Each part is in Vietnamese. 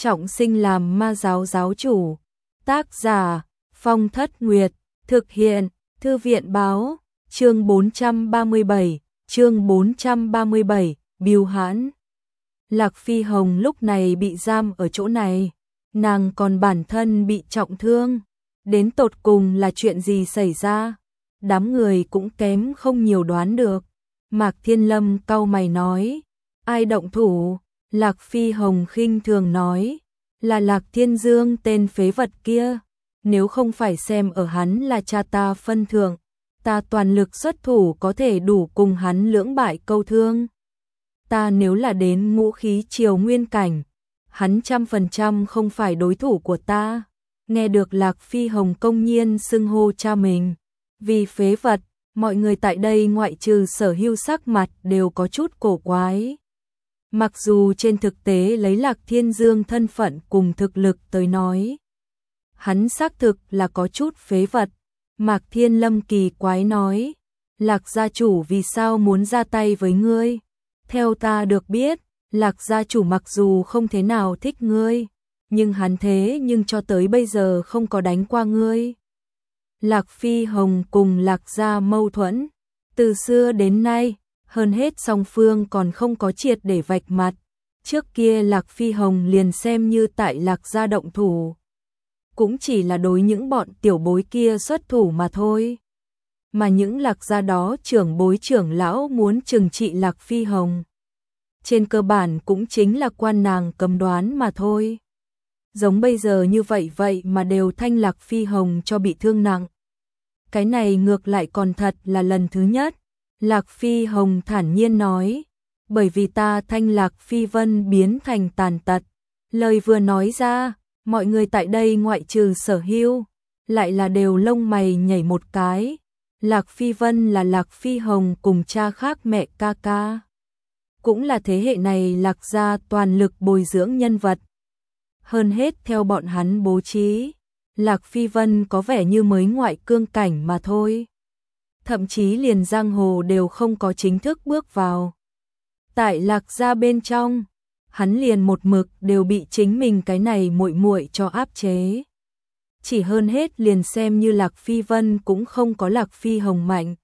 trọng sinh làm ma giáo giáo chủ. Tác giả Phong Thất Nguyệt, thực hiện Thư viện báo, chương 437, Bưu Hãn. Lạc Phi Hồng lúc này bị giam ở chỗ này, nàng còn bản thân bị trọng thương, đến tột cùng là chuyện gì xảy ra, đám người cũng kém không nhiều đoán được. Mạc Thiên Lâm cau mày nói, ai động thủ? Lạc Phi Hồng khinh thường nói, là Lạc Thiên Dương tên phế vật kia, nếu không phải xem ở hắn là cha ta phân thượng, ta toàn lực xuất thủ có thể đủ cùng hắn lưỡng bại câu thương. Ta nếu là đến ngũ khí triều nguyên cảnh, hắn 100% không phải đối thủ của ta. Nghe được Lạc Phi Hồng công nhiên xưng hô cha mình vì phế vật, mọi người tại đây ngoại trừ Sở Hưu sắc mặt đều có chút cổ quái. Mặc dù trên thực tế lấy Lạc Thiên Dương thân phận cùng thực lực tới nói, hắn xác thực là có chút phế vật. Mạc Thiên Lâm kỳ quái nói, Lạc gia chủ vì sao muốn ra tay với ngươi? Theo ta được biết, Lạc gia chủ mặc dù không thế nào thích ngươi, nhưng hắn thế nhưng cho tới bây giờ không có đánh qua ngươi. Lạc Phi Hồng cùng Lạc gia mâu thuẫn, từ xưa đến nay, hơn hết song phương còn không có triệt để vạch mặt. Trước kia Lạc Phi Hồng liền xem như tại Lạc gia động thủ, cũng chỉ là đối những bọn tiểu bối kia xuất thủ mà thôi. Mà những Lạc gia đó trưởng bối trưởng lão muốn trừng trị Lạc Phi Hồng, trên cơ bản cũng chính là quan nàng cầm đoán mà thôi. Giống bây giờ như vậy mà đều thanh Lạc Phi Hồng cho bị thương nặng. Cái này ngược lại còn thật là lần thứ nhất. Lạc Phi Hồng thản nhiên nói, bởi vì ta thanh Lạc Phi Vân biến thành tàn tật. Lời vừa nói ra, mọi người tại đây ngoại trừ Sở Hưu, lại là đều lông mày nhảy một cái. Lạc Phi Vân là Lạc Phi Hồng cùng cha khác mẹ ca ca, cũng là thế hệ này Lạc gia toàn lực bồi dưỡng nhân vật. Hơn hết theo bọn hắn bố trí, Lạc Phi Vân có vẻ như mới ngoại cương cảnh mà thôi. Thậm chí liền giang hồ đều không có chính thức bước vào. Tại Lạc gia bên trong, hắn liền một mực đều bị chính mình cái này muội muội cho áp chế. Chỉ hơn hết liền xem như Lạc Phi Vân cũng không có Lạc Phi Hồng mạnh.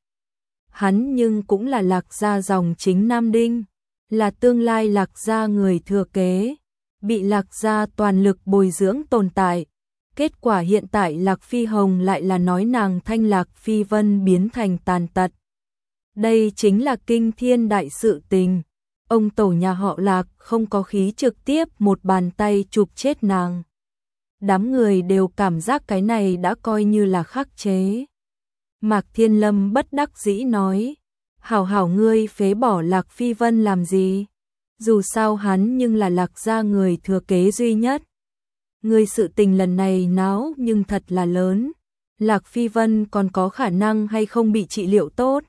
Hắn nhưng cũng là Lạc gia dòng chính Nam Đinh, là tương lai Lạc gia người thừa kế, bị Lạc gia toàn lực bồi dưỡng tồn tại. Kết quả hiện tại Lạc Phi Hồng lại là nói nàng thanh Lạc Phi Vân biến thành tàn tật. Đây chính là kinh thiên đại sự tình. Ông tổ nhà họ Lạc không có khí trực tiếp một bàn tay chụp chết nàng. Đám người đều cảm giác cái này đã coi như là khắc chế. Mạc Thiên Lâm bất đắc dĩ nói, hảo ngươi phế bỏ Lạc Phi Vân làm gì? Dù sao hắn nhưng là Lạc gia người thừa kế duy nhất. Người sự tình lần này náo nhưng thật là lớn. Lạc Phi Vân còn có khả năng hay không bị trị liệu tốt?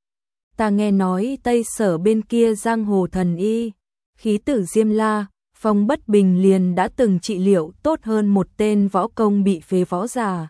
Ta nghe nói Tây Sở bên kia giang hồ thần y, khí tử Diêm La, Phong Bất Bình liền đã từng trị liệu tốt hơn một tên võ công bị phế võ giả.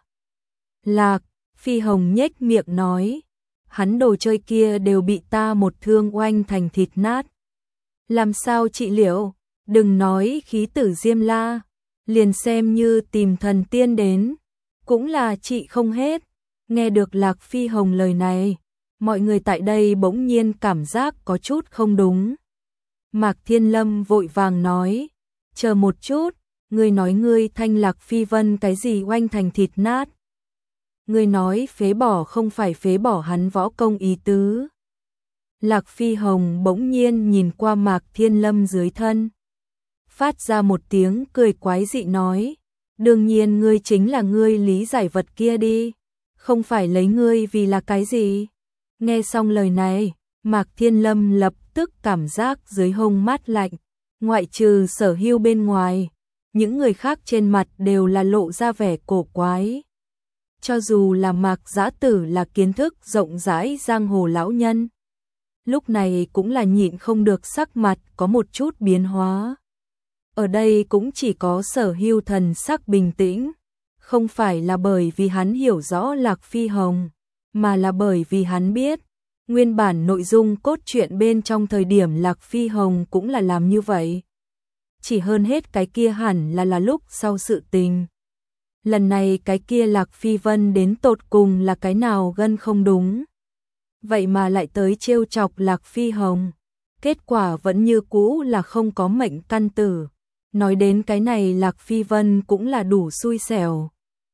Lạc Phi Hồng nhếch miệng nói, hắn đồ chơi kia đều bị ta một thương oanh thành thịt nát. Làm sao trị liệu? Đừng nói khí tử Diêm La, liền xem như tìm thần tiên đến, cũng là trị không hết. Nghe được Lạc Phi Hồng lời này, mọi người tại đây bỗng nhiên cảm giác có chút không đúng. Mạc Thiên Lâm vội vàng nói, chờ một chút, ngươi nói ngươi thanh Lạc Phi Vân cái gì oanh thành thịt nát? Ngươi nói phế bỏ không phải phế bỏ hắn võ công ý tứ. Lạc Phi Hồng bỗng nhiên nhìn qua Mạc Thiên Lâm dưới thân, phát ra một tiếng cười quái dị nói, đương nhiên ngươi chính là ngươi lý giải vật kia đi, không phải lấy ngươi vì là cái gì. Nghe xong lời này, Mạc Thiên Lâm lập tức cảm giác dưới hông mát lạnh, ngoại trừ Sở Hưu bên ngoài, những người khác trên mặt đều là lộ ra vẻ cổ quái. Cho dù là Mạc Giã Tử là kiến thức rộng rãi giang hồ lão nhân, lúc này cũng là nhịn không được sắc mặt có một chút biến hóa. Ở đây cũng chỉ có Sở Hưu thần sắc bình tĩnh, không phải là bởi vì hắn hiểu rõ Lạc Phi Hồng, mà là bởi vì hắn biết, nguyên bản nội dung cốt truyện bên trong thời điểm Lạc Phi Hồng cũng là làm như vậy. chỉ hơn hết cái kia hẳn là lúc sau sự tình. Lần này cái kia Lạc Phi Vân đến tột cùng là cái nào gân không đúng. Vậy mà lại tới trêu chọc Lạc Phi Hồng. Kết quả vẫn như cũ là không có mệnh căn tử. Nói đến cái này Lạc Phi Vân cũng là đủ xui xẻo.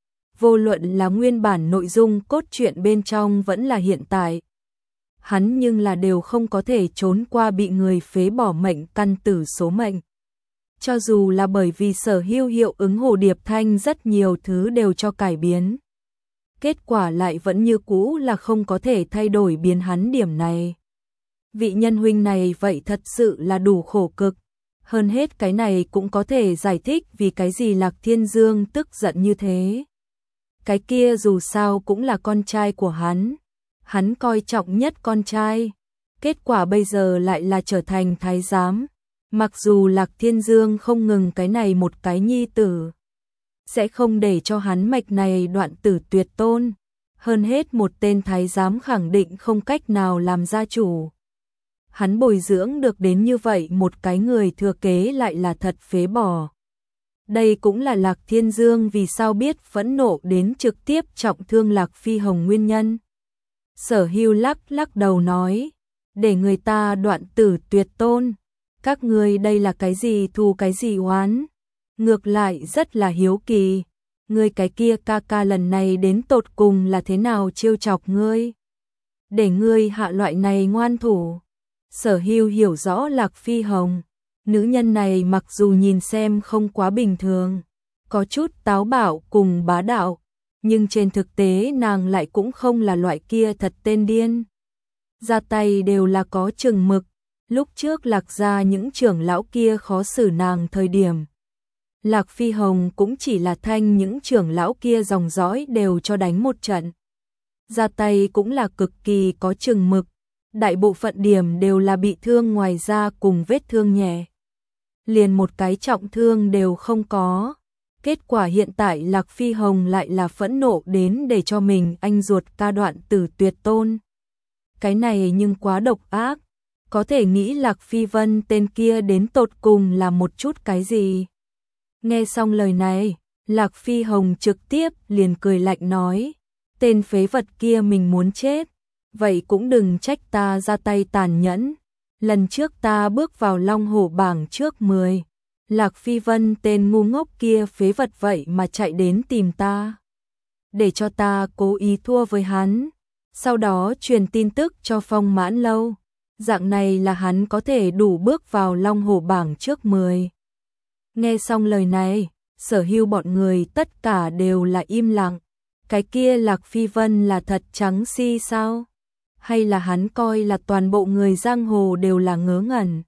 Vô luận là nguyên bản nội dung cốt truyện bên trong vẫn là hiện tại. Hắn nhưng là đều không có thể trốn qua bị người phế bỏ mệnh căn tử số mệnh. Cho dù là bởi vì Sở Hưu hiệu ứng Hồ Điệp Thanh rất nhiều thứ đều cho cải biến. Kết quả lại vẫn như cũ là không có thể thay đổi biến hắn điểm này. Vị nhân huynh này vậy thật sự là đủ khổ cực. Hơn hết cái này cũng có thể giải thích vì cái gì Lạc Thiên Dương tức giận như thế. Cái kia dù sao cũng là con trai của hắn coi trọng nhất con trai. Kết quả bây giờ lại là trở thành thái giám. Mặc dù Lạc Thiên Dương không ngừng cái này một cái nhi tử, sẽ không để cho hắn mạch này đoạn tử tuyệt tôn. Hơn hết một tên thái giám khẳng định không cách nào làm gia chủ. Hắn bồi dưỡng được đến như vậy một cái người thừa kế lại là thật phế bỏ. Đây cũng là Lạc Thiên Dương vì sao biết phẫn nộ đến trực tiếp trọng thương Lạc Phi Hồng nguyên nhân. Sở Hưu lắc đầu nói, để người ta đoạn tử tuyệt tôn. Các ngươi đây là cái gì thù cái gì oán? Ngược lại rất là hiếu kỳ. Ngươi cái kia ca ca lần này đến tột cùng là thế nào trêu chọc ngươi? Để ngươi hạ loại này ngoan thủ. Sở Hưu hiểu rõ Lạc Phi Hồng. Nữ nhân này mặc dù nhìn xem không quá bình thường, có chút táo bạo cùng bá đạo, nhưng trên thực tế nàng lại cũng không là loại kia thật tên điên. Ra tay đều là có chừng mực. Lúc trước Lạc gia những trưởng lão kia khó xử nàng thời điểm, Lạc Phi Hồng cũng chỉ là thanh những trưởng lão kia dòng dõi đều cho đánh một trận. Ra tay cũng là cực kỳ có chừng mực, đại bộ phận điểm đều là bị thương ngoài ra cùng vết thương nhẹ. Liền một cái trọng thương đều không có. Kết quả hiện tại Lạc Phi Hồng lại là phẫn nộ đến để cho mình anh ruột ca đoạn tử tuyệt tôn. Cái này nhưng quá độc ác. Có thể nghĩ Lạc Phi Vân tên kia đến tột cùng là một chút cái gì. Nghe xong lời này, Lạc Phi Hồng trực tiếp liền cười lạnh nói, tên phế vật kia mình muốn chết, vậy cũng đừng trách ta ra tay tàn nhẫn. Lần trước ta bước vào Long Hổ bảng trước 10, Lạc Phi Vân tên ngu ngốc kia phế vật vậy mà chạy đến tìm ta, để cho ta cố ý thua với hắn, sau đó truyền tin tức cho Phong Mãn Lâu. Dạng này là hắn có thể đủ bước vào Long Hổ bảng trước 10. Nghe xong lời này, Sở Hưu bọn người tất cả đều là im lặng. Cái kia Lạc Phi Vân là thật trắng si sao? Hay là hắn coi là toàn bộ người giang hồ đều là ngớ ngẩn?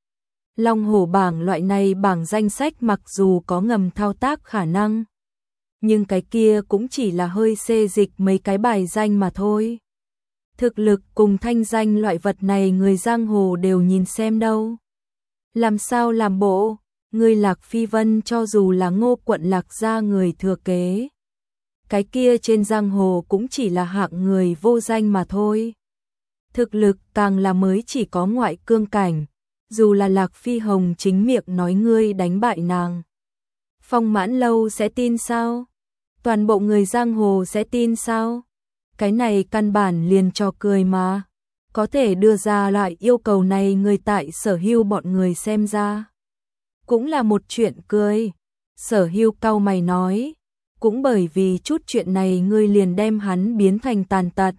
Long Hổ bảng loại này bảng danh sách mặc dù có ngầm thao tác khả năng, nhưng cái kia cũng chỉ là hơi xê dịch mấy cái bài danh mà thôi. Thực lực cùng thanh danh loại vật này người giang hồ đều nhìn xem đâu. Làm sao làm bộ, người Lạc Phi Vân cho dù là Ngô quận Lạc gia người thừa kế, cái kia trên giang hồ cũng chỉ là hạng người vô danh mà thôi. Thực lực càng là mới chỉ có ngoại cương cảnh, dù là Lạc Phi Hồng chính miệng nói ngươi đánh bại nàng, Phong Mãn Lâu sẽ tin sao? Toàn bộ người giang hồ sẽ tin sao? Cái này căn bản liền cho cười mà. Có thể đưa ra loại yêu cầu này người tại Sở Hưu bọn người xem ra cũng là một chuyện cười. Sở Hưu cau mày nói, cũng bởi vì chút chuyện này ngươi liền đem hắn biến thành tàn tật.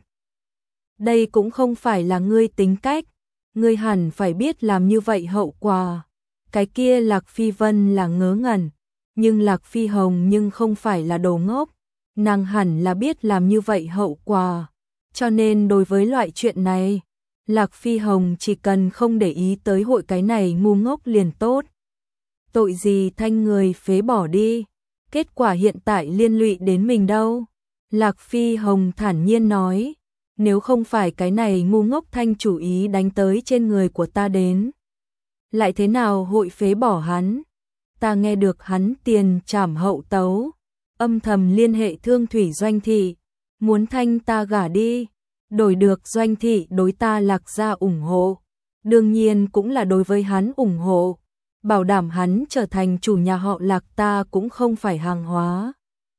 Đây cũng không phải là ngươi tính cách, ngươi hẳn phải biết làm như vậy hậu quả. Cái kia Lạc Phi Vân là ngớ ngẩn, nhưng Lạc Phi Hồng nhưng không phải là đồ ngốc. Nàng hẳn là biết làm như vậy hậu quả, cho nên đối với loại chuyện này, Lạc Phi Hồng chỉ cần không để ý tới hội cái này ngu ngốc liền tốt. Tội gì thanh người phế bỏ đi, kết quả hiện tại liên lụy đến mình đâu. Lạc Phi Hồng thản nhiên nói, nếu không phải cái này ngu ngốc thanh chủ ý đánh tới trên người của ta đến, lại thế nào hội phế bỏ hắn. Ta nghe được hắn tiền trảm hậu tấu, âm thầm liên hệ Thương Thủy Doanh thị, muốn thanh ta gả đi, đổi được Doanh thị đối ta Lạc gia ủng hộ, đương nhiên cũng là đối với hắn ủng hộ. bảo đảm hắn trở thành chủ nhà họ Lạc, ta cũng không phải hàng hóa.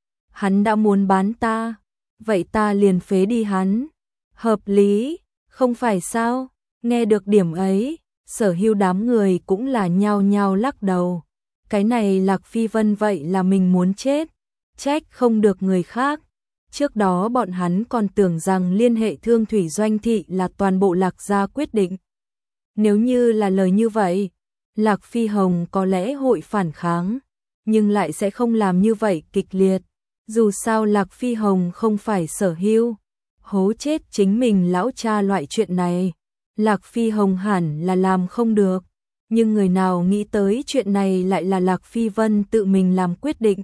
Hắn đã muốn bán ta, vậy ta liền phế đi hắn. Hợp lý, không phải sao? Nghe được điểm ấy, Sở Hưu đám người cũng là nhao nhao lắc đầu. Cái này Lạc Phi Vân vậy là mình muốn chết, trách không được người khác. Trước đó bọn hắn còn tưởng rằng liên hệ Thương Thủy Doanh Thị là toàn bộ Lạc gia quyết định. Nếu như là lời như vậy, Lạc Phi Hồng có lẽ hội phản kháng, nhưng lại sẽ không làm như vậy kịch liệt. Dù sao Lạc Phi Hồng không phải Sở Hưu, hố chết chính mình lão cha loại chuyện này. Lạc Phi Hồng hẳn là làm không được, nhưng người nào nghĩ tới chuyện này lại là Lạc Phi Vân tự mình làm quyết định.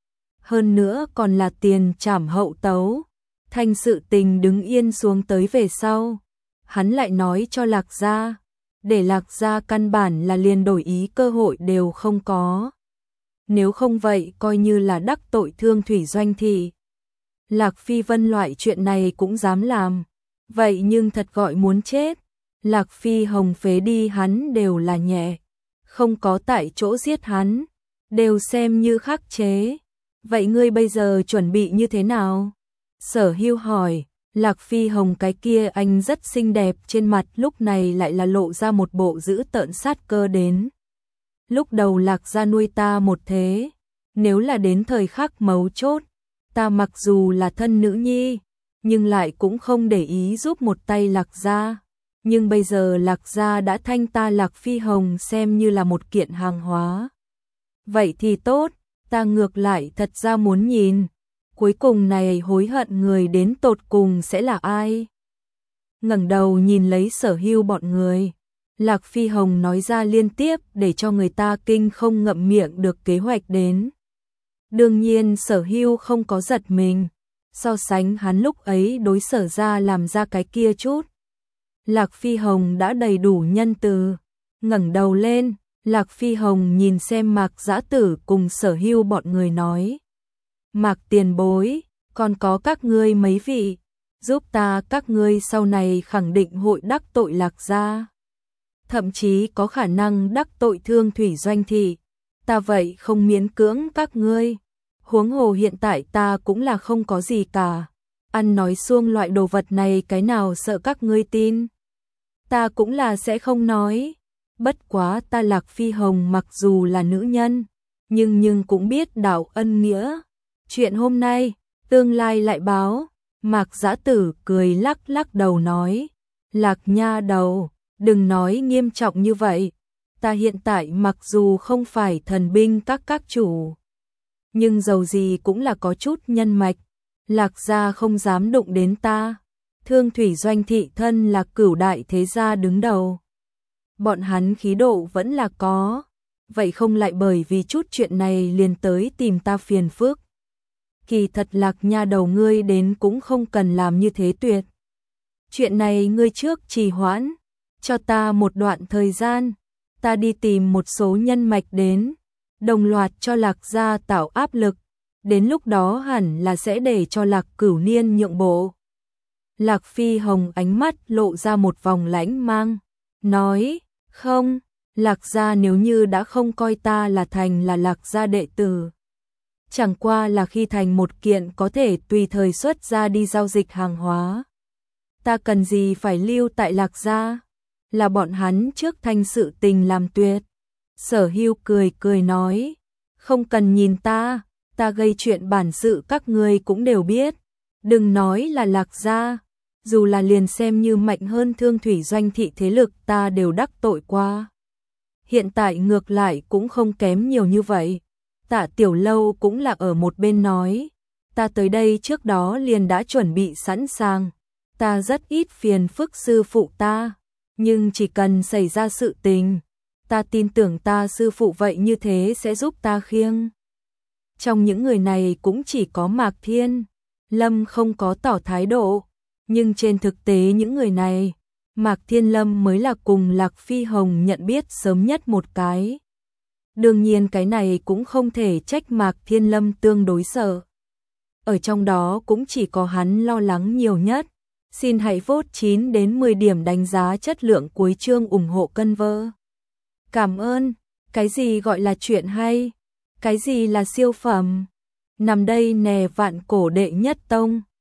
Hơn nữa còn là tiền trảm hậu tấu. Thành sự tình đứng yên xuống tới về sau, hắn lại nói cho Lạc gia, để Lạc gia căn bản là liền đổi ý cơ hội đều không có. Nếu không vậy coi như là đắc tội Thương Thủy Doanh Thị. Lạc Phi Vân loại chuyện này cũng dám làm, vậy nhưng thật gọi muốn chết. Lạc Phi Hồng phế đi hắn đều là nhẹ, không có tại chỗ giết hắn, đều xem như khắc chế. Vậy ngươi bây giờ chuẩn bị như thế nào? Sở Hưu hỏi. Lạc Phi Hồng cái kia anh rất xinh đẹp trên mặt lúc này lại là lộ ra một bộ dữ tợn sát cơ đến. Lúc đầu Lạc gia nuôi ta một thế, nếu là đến thời khắc mấu chốt, ta mặc dù là thân nữ nhi, nhưng lại cũng không để ý giúp một tay Lạc gia. Nhưng bây giờ Lạc gia đã thanh ta Lạc Phi Hồng xem như là một kiện hàng hóa. Vậy thì tốt, ta ngược lại thật ra muốn nhìn, cuối cùng này hối hận người đến tột cùng sẽ là ai? Ngẩng đầu nhìn lấy Sở Hưu bọn người, Lạc Phi Hồng nói ra liên tiếp để cho người ta kinh không ngậm miệng được kế hoạch đến. Đương nhiên Sở Hưu không có giật mình, so sánh hắn lúc ấy đối Sở gia làm ra cái kia chút. Lạc Phi Hồng đã đầy đủ nhân từ, ngẩng đầu lên, Lạc Phi Hồng nhìn xem Mạc Dã Tử cùng Sở Hưu bọn người nói. Mạc tiền bối, còn có các ngươi mấy vị, giúp ta các ngươi sau này khẳng định hội đắc tội Lạc gia. Thậm chí có khả năng đắc tội Thương Thủy Doanh Thị, ta vậy không miễn cưỡng các ngươi. Huống hồ hiện tại ta cũng là không có gì cả, ăn nói xuông loại đồ vật này cái nào sợ các ngươi tin. Ta cũng là sẽ không nói, bất quá ta Lạc Phi Hồng mặc dù là nữ nhân, nhưng cũng biết đạo ân nghĩa. Chuyện hôm nay, tương lai lại báo. Mạc Dã Tử cười lắc lắc đầu nói, Lạc nha đầu, đừng nói nghiêm trọng như vậy. Ta hiện tại mặc dù không phải thần binh các chủ, nhưng dầu gì cũng là có chút nhân mạch. Lạc gia không dám đụng đến ta. Thương Thủy Doanh Thị thân là cửu đại thế gia đứng đầu, bọn hắn khí độ vẫn là có, vậy không lại bởi vì chút chuyện này liền tới tìm ta phiền phức. Kỳ thật Lạc nha đầu ngươi đến cũng không cần làm như thế tuyệt. Chuyện này ngươi trước trì hoãn, cho ta một đoạn thời gian, ta đi tìm một số nhân mạch đến, đồng loạt cho Lạc gia tạo áp lực, đến lúc đó hẳn là sẽ để cho Lạc Cửu Niên nhượng bộ. Lạc Phi Hồng ánh mắt lộ ra một vòng lãnh mang, nói, không, Lạc gia nếu như đã không coi ta là thành là Lạc gia đệ tử, chẳng qua là khi thành một kiện có thể tùy thời xuất ra đi giao dịch hàng hóa, ta cần gì phải lưu tại Lạc gia, là bọn hắn trước thanh sự tình làm tuyệt. Sở Hưu cười cười nói, không cần nhìn ta gây chuyện bản sự các ngươi cũng đều biết, đừng nói là Lạc gia, dù là liền xem như mạnh hơn Thương Thủy Doanh Thị thế lực ta đều đắc tội qua. Hiện tại ngược lại cũng không kém nhiều như vậy. Tạ Tiểu Lâu cũng là ở một bên nói, ta tới đây trước đó liền đã chuẩn bị sẵn sàng, ta rất ít phiền phức sư phụ ta, nhưng chỉ cần xảy ra sự tình, ta tin tưởng ta sư phụ vậy như thế sẽ giúp ta khiêng. Trong những người này cũng chỉ có Mạc Thiên Lâm không có tỏ thái độ, nhưng trên thực tế những người này, Mạc Thiên Lâm mới là cùng Lạc Phi Hồng nhận biết sớm nhất một cái. Đương nhiên cái này cũng không thể trách Mạc Thiên Lâm tương đối sợ. Ở trong đó cũng chỉ có hắn lo lắng nhiều nhất. Xin hãy vote 9 đến 10 điểm đánh giá chất lượng cuối chương ủng hộ Conver. Cảm ơn. Cái gì gọi là chuyện hay? Cái gì là siêu phẩm? Nằm đây nè vạn cổ đệ nhất tông.